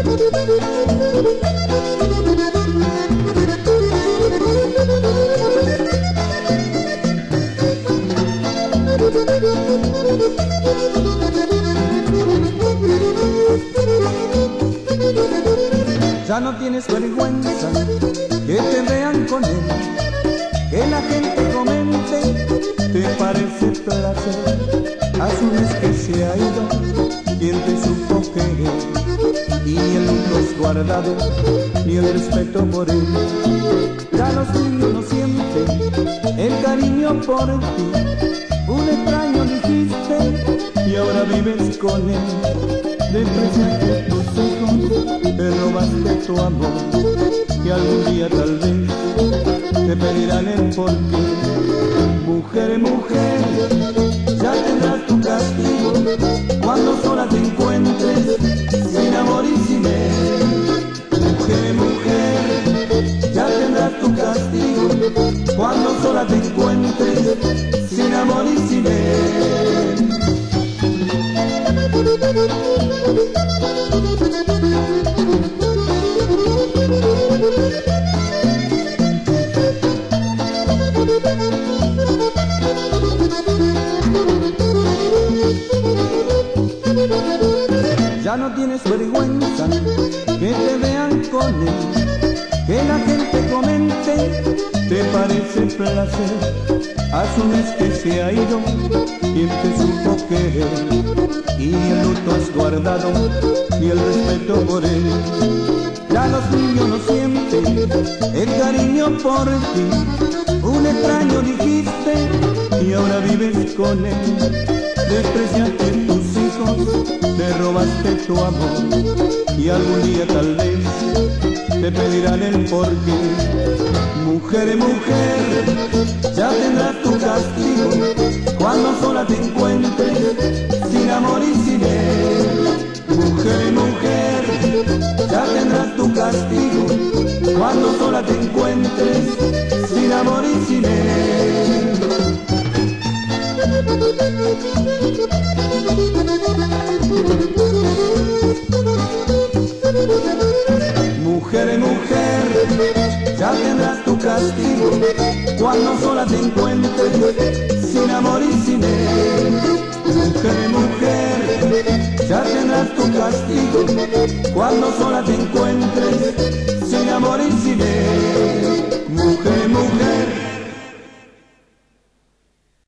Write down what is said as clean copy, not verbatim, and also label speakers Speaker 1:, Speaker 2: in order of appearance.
Speaker 1: Ya no tienes vergüenza que te vean con él, que la gente comente, te parece placer. Asumes que se ha ido quien te supo querer, y ni el luto es guardado, ni el respeto por él. Ya los niños no sienten el cariño por ti, un extraño dijiste y ahora vives con él. Despreciaste tus hijos, te robaste tu amor, y algún día tal vez te pedirán el porqué. Mujer, mujer, ya tendrás tu castigo cuando sola te encuentres sin amor y sin él. Mujer, mujer, ya tendrás tu castigo cuando sola te encuentres sin amor y sin él. Ya no tienes vergüenza que te vean con él, que la gente comente, te parece placer. Asumes que se ha ido quien te supo querer, y el luto has guardado y el respeto por él. Ya los niños no sienten el cariño por ti, un extraño dijiste y ahora vives con él. Despreciaste tus hijos, te robaste tu amor, y algún día tal vez te pedirán el porqué. Mujer, mujer, ya tendrás tu castigo cuando sola te encuentres sin amor y sin él. Mujer, mujer, ya tendrás tu castigo cuando sola te encuentres sin amor y sin él. Mujer, mujer, ya tendrás tu castigo cuando sola te encuentres sin amor y sin él. Mujer, mujer, ya tendrás tu castigo cuando sola te encuentres sin amor y sin él.